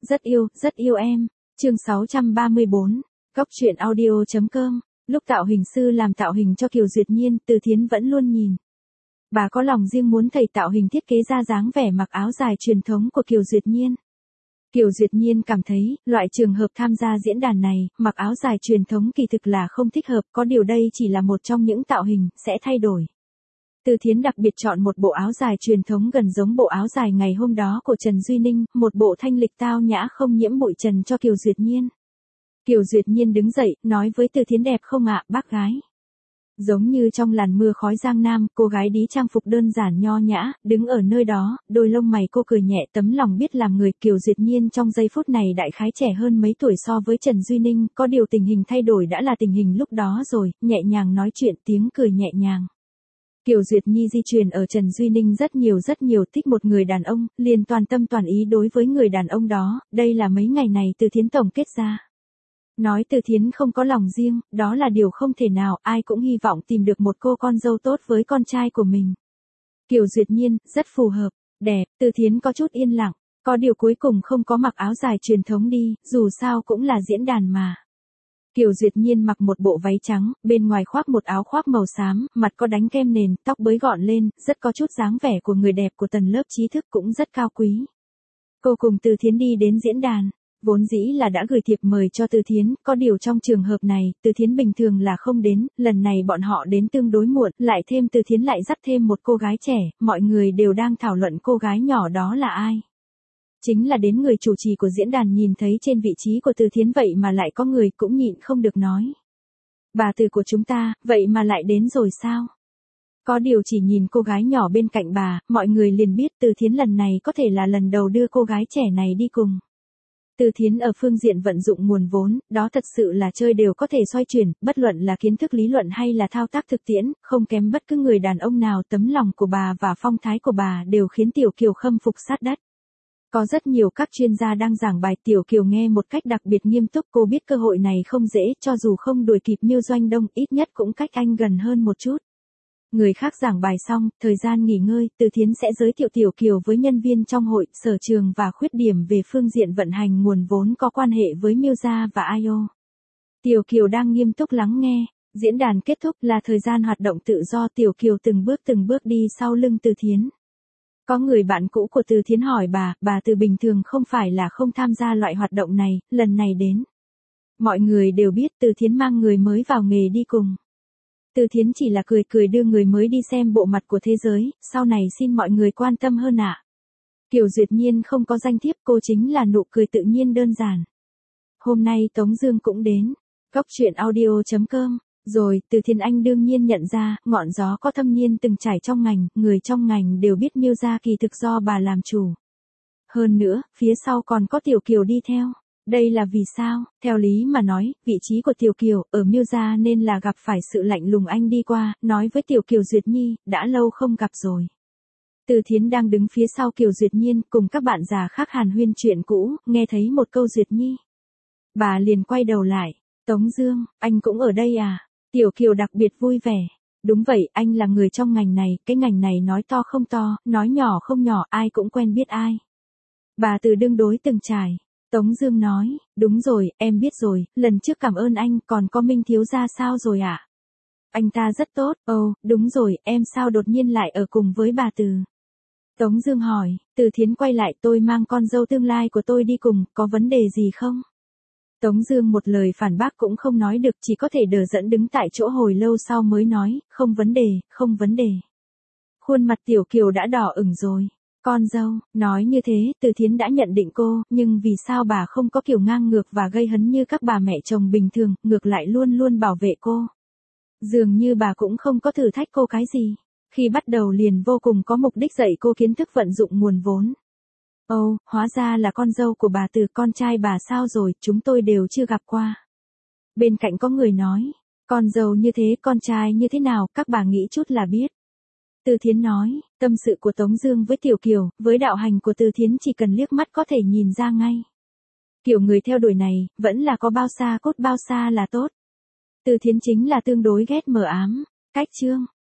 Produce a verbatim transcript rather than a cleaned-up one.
Rất yêu, rất yêu em. Chương sáu trăm ba mươi bốn. Góc truyện audio chấm com. Lúc tạo hình sư làm tạo hình cho Kiều Duyệt Nhiên, Từ Thiến vẫn luôn nhìn. Bà có lòng riêng muốn thầy tạo hình thiết kế ra dáng vẻ mặc áo dài truyền thống của Kiều Duyệt Nhiên. Kiều Duyệt Nhiên cảm thấy, loại trường hợp tham gia diễn đàn này, mặc áo dài truyền thống kỳ thực là không thích hợp, có điều đây chỉ là một trong những tạo hình, sẽ thay đổi. Từ Thiến đặc biệt chọn một bộ áo dài truyền thống gần giống bộ áo dài ngày hôm đó của Trần Duy Ninh, một bộ thanh lịch tao nhã không nhiễm bụi trần cho Kiều Duyệt Nhiên. Kiều Duyệt Nhiên đứng dậy, nói với Từ Thiến đẹp không ạ, bác gái. Giống như trong làn mưa khói Giang Nam, cô gái đí trang phục đơn giản nho nhã, đứng ở nơi đó, đôi lông mày cô cười nhẹ tấm lòng biết làm người. Kiều Duyệt Nhiên trong giây phút này đại khái trẻ hơn mấy tuổi so với Trần Duy Ninh, có điều tình hình thay đổi đã là tình hình lúc đó rồi, nhẹ nhàng nói chuyện tiếng cười nhẹ nhàng. Kiều Duyệt Nhi di truyền ở Trần Duy Ninh rất nhiều rất nhiều, thích một người đàn ông, liền toàn tâm toàn ý đối với người đàn ông đó, đây là mấy ngày này Từ Thiến tổng kết ra. Nói Từ Thiến không có lòng riêng, đó là điều không thể nào, ai cũng hy vọng tìm được một cô con dâu tốt với con trai của mình. Kiều Duyệt Nhiên, rất phù hợp, đẹp, Từ Thiến có chút yên lặng, có điều cuối cùng không có mặc áo dài truyền thống đi, dù sao cũng là diễn đàn mà. Kiều Duyệt Nhiên mặc một bộ váy trắng, bên ngoài khoác một áo khoác màu xám, mặt có đánh kem nền, tóc bới gọn lên, rất có chút dáng vẻ của người đẹp của tầng lớp trí thức cũng rất cao quý. Cô cùng Từ Thiến đi đến diễn đàn, vốn dĩ là đã gửi thiệp mời cho Từ Thiến, có điều trong trường hợp này, Từ Thiến bình thường là không đến, lần này bọn họ đến tương đối muộn, lại thêm Từ Thiến lại dắt thêm một cô gái trẻ, mọi người đều đang thảo luận cô gái nhỏ đó là ai. Chính là đến người chủ trì của diễn đàn nhìn thấy trên vị trí của Từ Thiến vậy mà lại có người cũng nhịn không được nói. Bà Từ của chúng ta, vậy mà lại đến rồi sao? Có điều chỉ nhìn cô gái nhỏ bên cạnh bà, mọi người liền biết Từ Thiến lần này có thể là lần đầu đưa cô gái trẻ này đi cùng. Từ Thiến ở phương diện vận dụng nguồn vốn, đó thật sự là chơi đều có thể xoay chuyển, bất luận là kiến thức lý luận hay là thao tác thực tiễn, không kém bất cứ người đàn ông nào. Tấm lòng của bà và phong thái của bà đều khiến Tiểu Kiều khâm phục sát đất. Có rất nhiều các chuyên gia đang giảng bài, Tiểu Kiều nghe một cách đặc biệt nghiêm túc, cô biết cơ hội này không dễ, cho dù không đuổi kịp Miêu Doanh Đông, ít nhất cũng cách anh gần hơn một chút. Người khác giảng bài xong, thời gian nghỉ ngơi, Từ Thiến sẽ giới thiệu Tiểu Kiều với nhân viên trong hội, sở trường và khuyết điểm về phương diện vận hành nguồn vốn có quan hệ với Miêu gia và i o. Tiểu Kiều đang nghiêm túc lắng nghe, diễn đàn kết thúc là thời gian hoạt động tự do. Tiểu Kiều từng bước từng bước đi sau lưng Từ Thiến. Có người bạn cũ của Từ Thiến hỏi bà, bà Từ bình thường không phải là không tham gia loại hoạt động này, lần này đến. Mọi người đều biết Từ Thiến mang người mới vào nghề đi cùng. Từ Thiến chỉ là cười cười đưa người mới đi xem bộ mặt của thế giới, sau này xin mọi người quan tâm hơn ạ. Kiều Duyệt Nhiên không có danh thiếp, cô chính là nụ cười tự nhiên đơn giản. Hôm nay Tống Dương cũng đến. Góc truyện audio chấm com. Rồi, Từ Thiến Anh đương nhiên nhận ra, ngọn gió có thâm niên từng trải trong ngành, người trong ngành đều biết Miêu gia kỳ thực do bà làm chủ. Hơn nữa, phía sau còn có Tiểu Kiều đi theo. Đây là vì sao? Theo lý mà nói, vị trí của Tiểu Kiều ở Miêu gia nên là gặp phải sự lạnh lùng. Anh đi qua, nói với Tiểu Kiều Duyệt Nhi, đã lâu không gặp rồi. Từ Thiến đang đứng phía sau Kiều Duyệt Nhiên, cùng các bạn già khác hàn huyên chuyện cũ, nghe thấy một câu Duyệt Nhi. Bà liền quay đầu lại, Tống Dương, anh cũng ở đây à? Tiểu Kiều đặc biệt vui vẻ. Đúng vậy, anh là người trong ngành này, cái ngành này nói to không to, nói nhỏ không nhỏ, ai cũng quen biết ai. Bà Từ đương đối từng trải. Tống Dương nói, đúng rồi, em biết rồi, lần trước cảm ơn anh, còn có Minh thiếu gia sao rồi ạ? À? Anh ta rất tốt, ồ, oh, đúng rồi, em sao đột nhiên lại ở cùng với bà Từ? Tống Dương hỏi. Từ Thiến quay lại, tôi mang con dâu tương lai của tôi đi cùng, có vấn đề gì không? Tống Dương một lời phản bác cũng không nói được, chỉ có thể đờ đẫn đứng tại chỗ hồi lâu sau mới nói, không vấn đề, không vấn đề. Khuôn mặt Tiểu Kiều đã đỏ ửng rồi. Con dâu, nói như thế, Từ Thiến đã nhận định cô, nhưng vì sao bà không có kiểu ngang ngược và gây hấn như các bà mẹ chồng bình thường, ngược lại luôn luôn bảo vệ cô. Dường như bà cũng không có thử thách cô cái gì. Khi bắt đầu liền vô cùng có mục đích dạy cô kiến thức vận dụng nguồn vốn. Ồ, oh, hóa ra là con dâu của bà Từ, con trai bà sao rồi, chúng tôi đều chưa gặp qua. Bên cạnh có người nói, con dâu như thế, con trai như thế nào, các bà nghĩ chút là biết. Từ Thiến nói, tâm sự của Tống Dương với Tiểu Kiều, với đạo hành của Từ Thiến chỉ cần liếc mắt có thể nhìn ra ngay. Kiểu người theo đuổi này, vẫn là có bao xa cốt bao xa là tốt. Từ Thiến chính là tương đối ghét mờ ám. Cách chương.